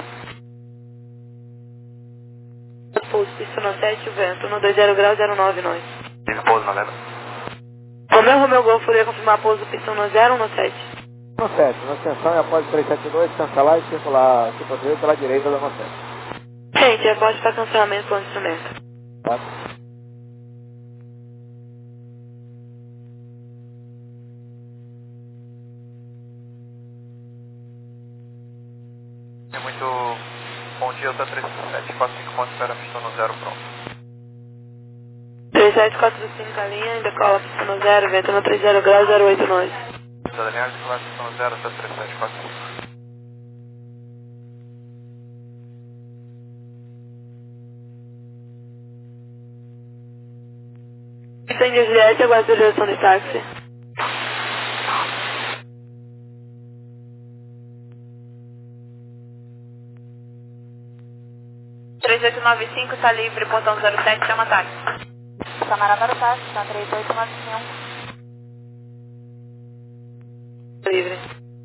Pouso Pistona sete, o vento, um dois zero graus, zero nove nove. Tive pouso na lenda. Romeu, Romeu Golf, poderia confirmar pouso Pistona zero, um no sete. No sete, na extensão é após três sete dois, cancelar e circular, se possível, pela direita da nossa. Gente, repórter para cancelamento com instrumento. Tá? É muito bom dia, Delta três sete quatro cinco, ponto espera, Pistona zero pronto. três sete quatro cinco, a linha, decola Pistona zero, vento no três zero graus, zero oito nove. Daniel, decolar Pistona zero, três sete quatro cinco. Entendi, Juliette, aguardo a direção de táxi. três oito nove cinco, tá livre, portão zero sete, chama táxi. Camarada do táxi, tá três oito nove cinco. Livre.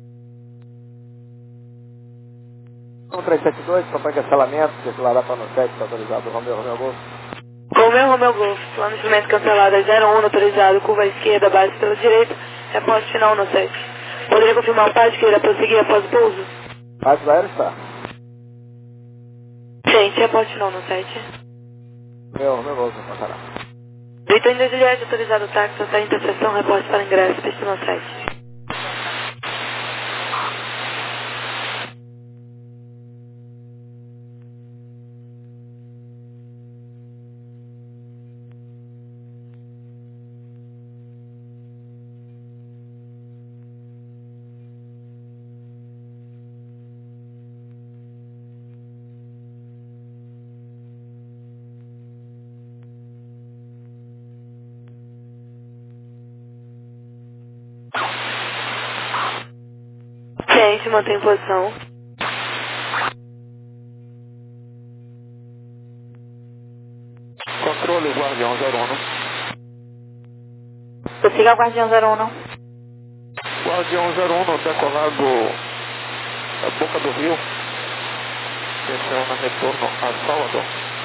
um três sete dois, propõe cancelamento, circulará para no sete, está autorizado. Romeu, Romeu Golf. Romeu, Romeu Golf, plano de instrumento cancelado, é zero um, autorizado, curva à esquerda, base pela direita, repórter final no sete. Poderia confirmar o par de queira prosseguir após o pouso? Base do aéreo está. Gente, repórter final no sete. Romeu, Romeu Golf, não passará. Vitor India Juliette, autorizado o táxi até a interseção, repórter para ingresso, pista no sete. Gente, mantém posição. Controle, Guardião zero um. Prossiga o Guardião zero um. Guardião zero um, decolado da Boca do Rio. Atenção, retorno a Salvador.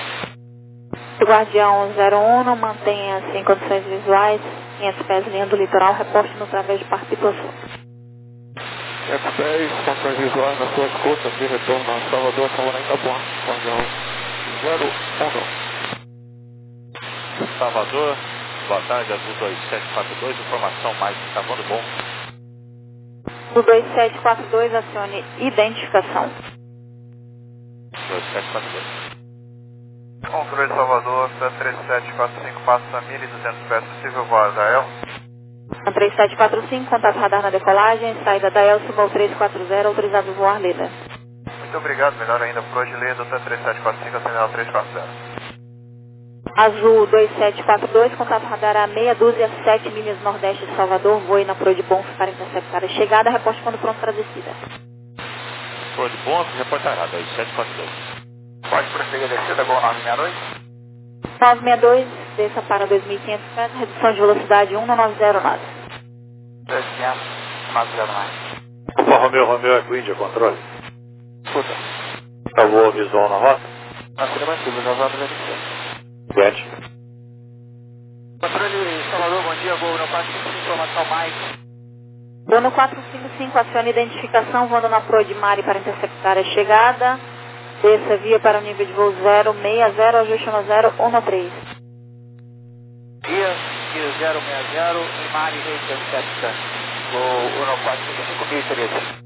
Guardião zero um, mantenha-se em condições visuais, quinhentos pés linha do litoral, reporte no través de participação. quinhentos pés, condições visuais nas suas costas de retorno a Salvador, São Lourenço da Boa. Guardião zero um. Salvador, boa tarde, Azul dois sete quatro dois, informação mais Cavando Bom. O dois sete quatro dois, acione identificação. dois sete quatro dois. Controle de Salvador, três sete quatro cinco, passa mil e duzentos pés, possível voar da El. três sete quatro cinco, contato radar na decolagem, saída da El, Simol três quatro zero, autorizado voar Leda. Muito obrigado, melhor ainda, por hoje, Leda, três sete quatro cinco, atendendo três quatro zero. Azul dois sete quatro dois, contato radar a meia dúzia, sete milhas nordeste de Salvador, voe na Proa de Bonf para interceptar a chegada, reporte quando pronto para a descida. Proa de Bonf, reportará, dois sete quatro dois. Pode prosseguir a descida, Gol nove seis dois. nove seis dois, desça para dois mil e quinhentos metros, redução de velocidade um nove zero nove. dois quinhentos, nove zero nove. Opa, Romeu, Romeu, é Quindia, controle. Escuta. Salvou a visual na rota? Afirmativo, já vamos verificar. Sete. Controle Salvador, bom dia, Gol no quatro cinco cinco, informação mais. Voo no quatro cinco cinco, acione identificação, voando na Proa de Mari para interceptar a chegada. Desça via para o nível de voo zero seis zero, ajuste no zero um no três. Via, via zero seis zero, em Mari, intercepta. Gol no quatro cinco cinco, mil e treze.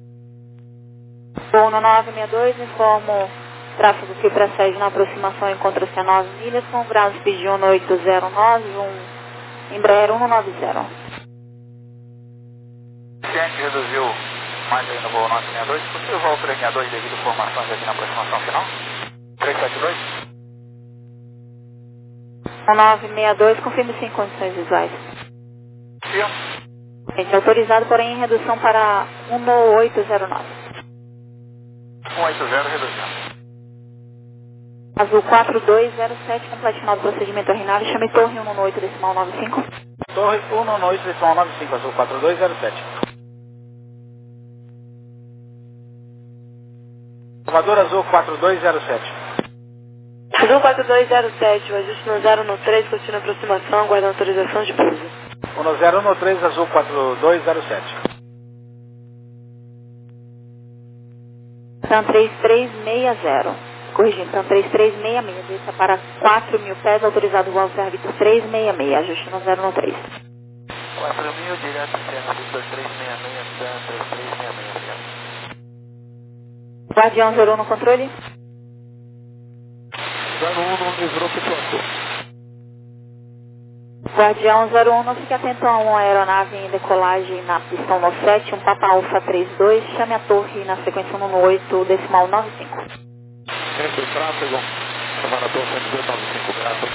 Voo no nove seis dois, informo tráfego que precede na aproximação encontra-se a nove milhas, com grau de speed um no oito zero nove, um Embraer um no nove zero. Ciente reduziu mais ainda o voo nove seis dois. Possível voo três seis dois devido a formações aqui na aproximação final? três sete dois. O nove seis dois, confirme sim condições visuais. Gente, autorizado, porém em redução para um oito zero nove. um oito zero, reduzindo. Azul quatro dois zero sete, complete final do procedimento RNAV, chame torre um nove oito decimal nove cinco. Torre um nove oito decimal nove cinco, Azul quatro dois zero sete. Salvador Azul quatro dois zero sete. Azul quatro dois zero sete, o ajuste no zero no três, continua aproximação, aguardando autorização de pouso. um zero um três, Azul quatro dois zero sete. TAM três três seis zero. Corrigindo, TAM três três seis seis, desça para quatro mil pés, autorizado voo Serra Vitor três seis seis, ajuste no zero no três. quatro mil, direto Serra Vitor três seis seis, TAM três três seis seis. Guardião zero um no controle. zero um não livrou que plantou. Guardião zero um, não fique atento a uma aeronave em decolagem na pista um sete, um Papa Alfa trinta e dois, chame a torre na sequência um oito decimal nove cinco. Entre o tráfego, chamar a torre cento e dois nove cinco, graças.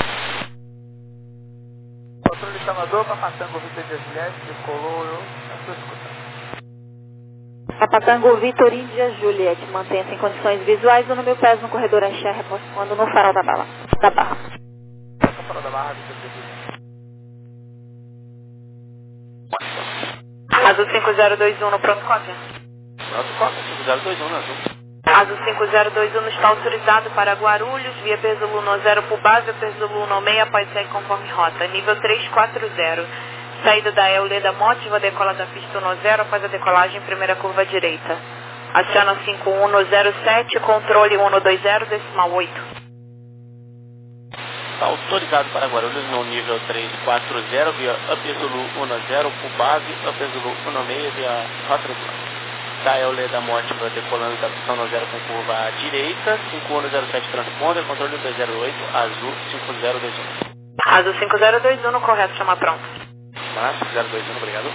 Controle chamador, Papatango Vitor de Juliette, decolou, eu estou escutando. Papatango Vitor Índia Juliette, mantenha-se em condições visuais, o número pés no corredor Axé, reposto no farol da bala, da barra. Farol da barra, Vitor de Juliette. Azul cinco zero dois um no pronto cópia. Pronto cópia, cinco zero dois um no azul. Azul cinco zero dois um está autorizado para Guarulhos, via Peso Luna zero por base, Peso Luna seis, após segue conforme rota. Nível três quatro zero. Saída da Euleda Mótiva, decola da pista um zero após a decolagem, primeira curva direita. Aciona cinco um zero sete, controle um dois zero, decimal oito. Está autorizado para Guarulhos no nível três quatro zero, via Upezulu um zero por base, Upezulu um seis via rota regular. Da Euleda Mótiva, decolando da pista um zero com curva à direita, cinco um zero sete transponder, controle dois zero oito, Azul cinco zero dois um. Azul cinco zero dois um no correto, chama pronto. Mas cinco zero dois um, obrigado.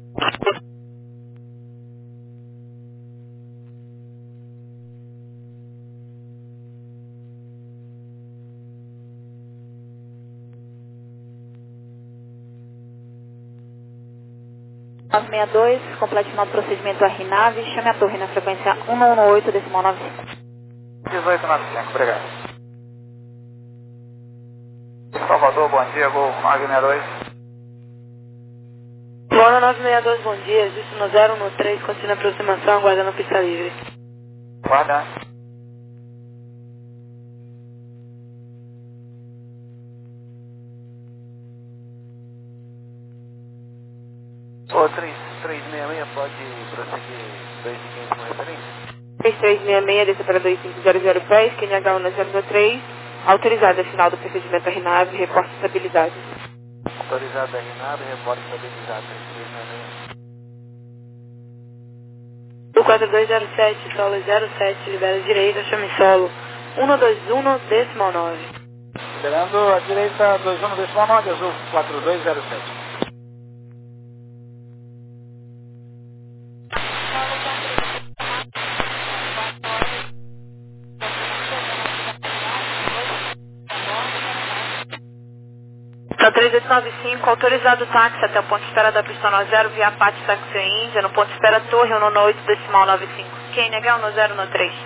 nove seis dois, complete final do procedimento RNAV, chame a torre na frequência um um oito decimal nove cinco. dezoito nove cinco, obrigado. Salvador, bom dia, Gol nove seis dois. Lona nove seis dois, bom dia, ajuste no zero no três, continua aproximação, aguardando pista livre. Guarda. Ô, três três seis seis, pode prosseguir dois e quinze como referência? três três seis seis, desça para dois cinco zero zero pés, Q N H um zero três, autorizado a final do procedimento RNAV, reporte estabilidade. Autorizado a RNAV, reporte estabilizado, três três seis seis. Do quatro dois zero sete, solo zero sete, libera direita, chame solo um dois um decimal nove. Liberando a direita dois um decimal nove, Azul quatro dois zero sete. três oito nove cinco, autorizado o táxi até o ponto de espera da pista um zero via Apache Taxi Índia, no ponto de espera Torre um oito decimal nove cinco. Q N H um zero um três.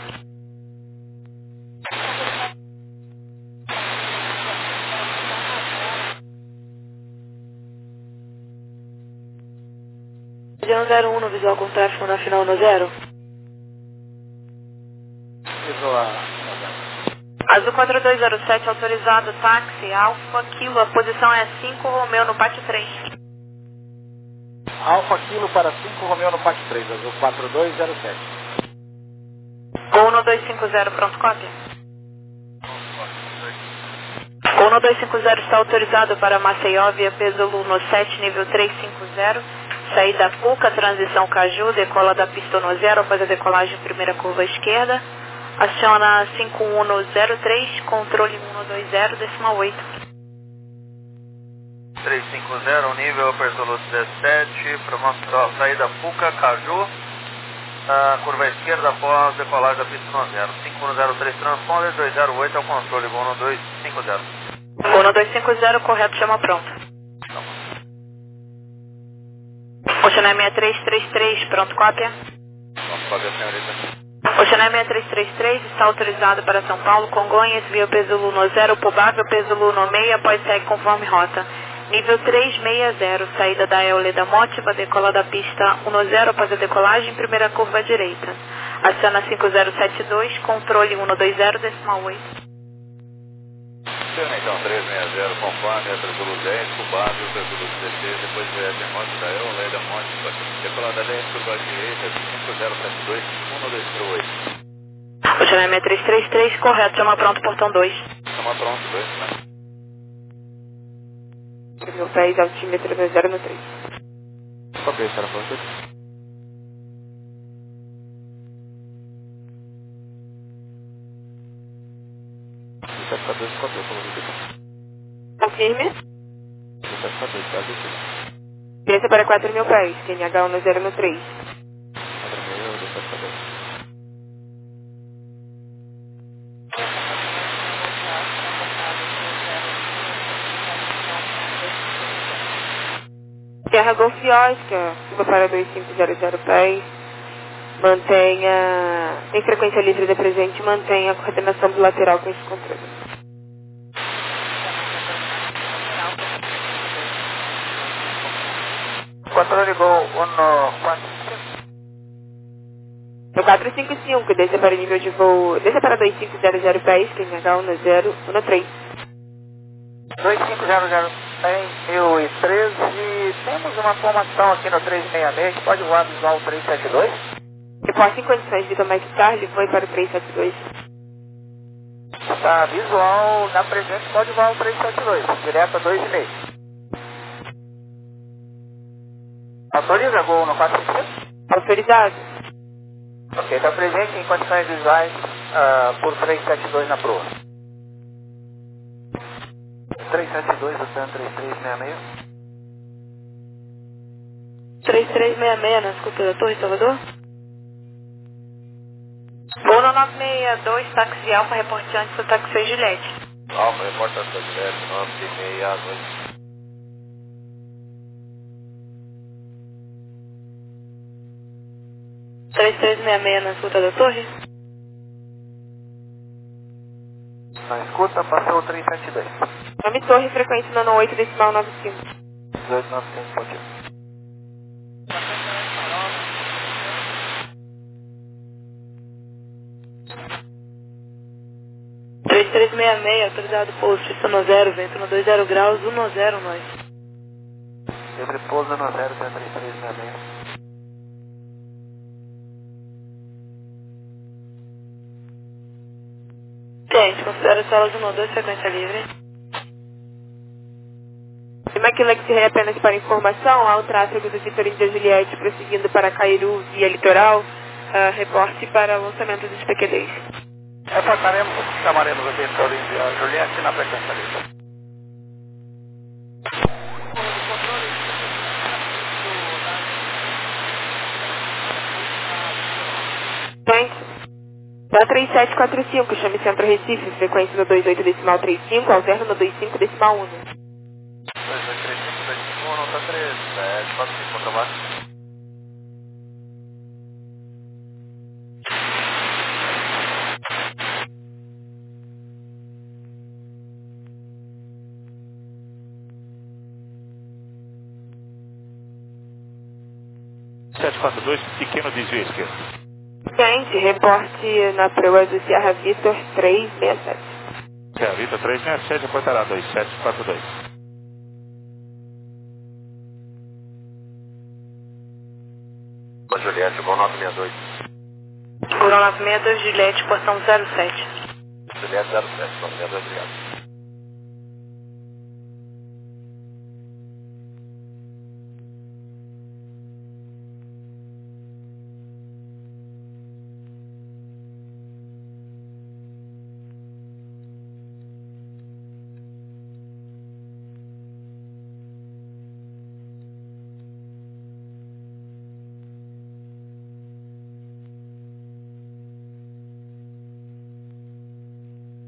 um zero um no visual com tráfego na final no zero. Visual. Azul quatro dois zero sete, autorizado, táxi, Alfa Kilo, a posição é cinco, Romeu no pátio três. Alfa Kilo para cinco, Romeu no pátio três, Azul quatro dois zero sete. um dois cinco zero, pronto, cópia. um dois cinco zero está autorizado para Maceió, via Peso no sete, nível três cinco zero, saída Puca, transição Caju, decola da pista um zero após a decolagem, primeira curva esquerda. Aciona cinco um zero três, controle um dois zero, decimal oito. três cinco zero, nível Persoluto dezessete, promoção, saída Puca, Caju, a curva esquerda após decolagem da pista um zero. cinco um zero três, transponder, dois zero oito ao controle, um dois cinco zero. um dois cinco zero, correto, chama pronto. Oceanária seis três três três, pronto, cópia. Pronto, cópia, senhorita. Oceanária seis três três três está autorizado para São Paulo, Congonhas, via peso Lu no zero, Pubávio, peso Lu no meio, após segue conforme rota. Nível três seis zero, saída da Eoleda Mótiva, decola da pista um no zero após a decolagem, primeira curva à direita. Aciona cinco zero sete dois, controle um dois zero, decimal oito. Então, três seis zero, conforme, a Peso dez, Pubávio, Peso dezesseis, depois V S Monte da Eoleda Mótiva, decola da dez, curva à direita, cinco zero sete dois, um dois zero oito. Oceanária seis três três três, correto, chama pronto, portão dois. Chama pronto, dois, né? Mil pés, altímetro dois zero no três. Ok, será pra você? dezessete para dois, quatro, como você Confirme. dezessete para dois, quase aqui. Desça para quatro mil pés, Q N H um no zero no três. quatro mil, dezessete para dois. Terra Golf Oscar, suba para dois cinco zero zero pés. Mantenha, tem frequência livre de presente, mantenha a coordenação bilateral com esse controle. Controle Gol um quatro cinco. No quatro cinco cinco, desça para nível de voo, desça para dois cinco zero zero pés, Q N H um no zero, um no três. dois cinco zero zero mil e treze, temos uma formação aqui no três seis seis, pode voar visual três sete dois? Reporte em condições de Tomás Charlie, foi para o três sete dois. Tá, visual na presente, pode voar o três sete dois, direto a dois e meio. Autoriza Gol no quatro cinco cinco? Autorizado. Ok, está presente em condições visuais uh, por três sete dois na proa. três sete dois, Oceano três três seis seis. três três seis seis, na escuta da Torre, Salvador. Voo no nove seis dois, táxi Alfa, reporte antes do táxi Gilete. Alfa, reporta a sua direto, nove seis a dois. três três seis seis, na escuta da Torre. Na escuta, passou o três sete dois. Nome Torre, frequência nono oito, decimal nove cinco. dezoito nove cinco, pode ir. três três seis seis, autorizado pouso, pista no zero, vento no dois zero graus, um no zero, nós. Livre pouso no zero, três três seis seis. Gente, considera solas um dois, frequência livre. E McLex Rei, apenas para informação, há o tráfego do Vitor Índia Juliette prosseguindo para Cairu via litoral, uh, reporte para lançamento dos P Q Ds. Reportaremos, chamaremos o Vitor Índia Juliette na frequência livre. Gente, da três sete quatro cinco, chame Centro Recife, frequência no dois oito decimal trinta e cinco, alterno no dois cinco decimal um. dois oito três cinco dois cinco um, nota três, sete quatro cinco, contra baixo. sete quatro dois, pequeno desvio esquerdo. Gente, reporte na proa do Sierra Vitor três seis sete. Sierra Vitor três seis sete, aportará dois sete quatro dois. Juliette, Gol nove seis dois. Gol nove seis dois, Juliette, portão zero sete. Juliette zero sete, nove seis dois, obrigado.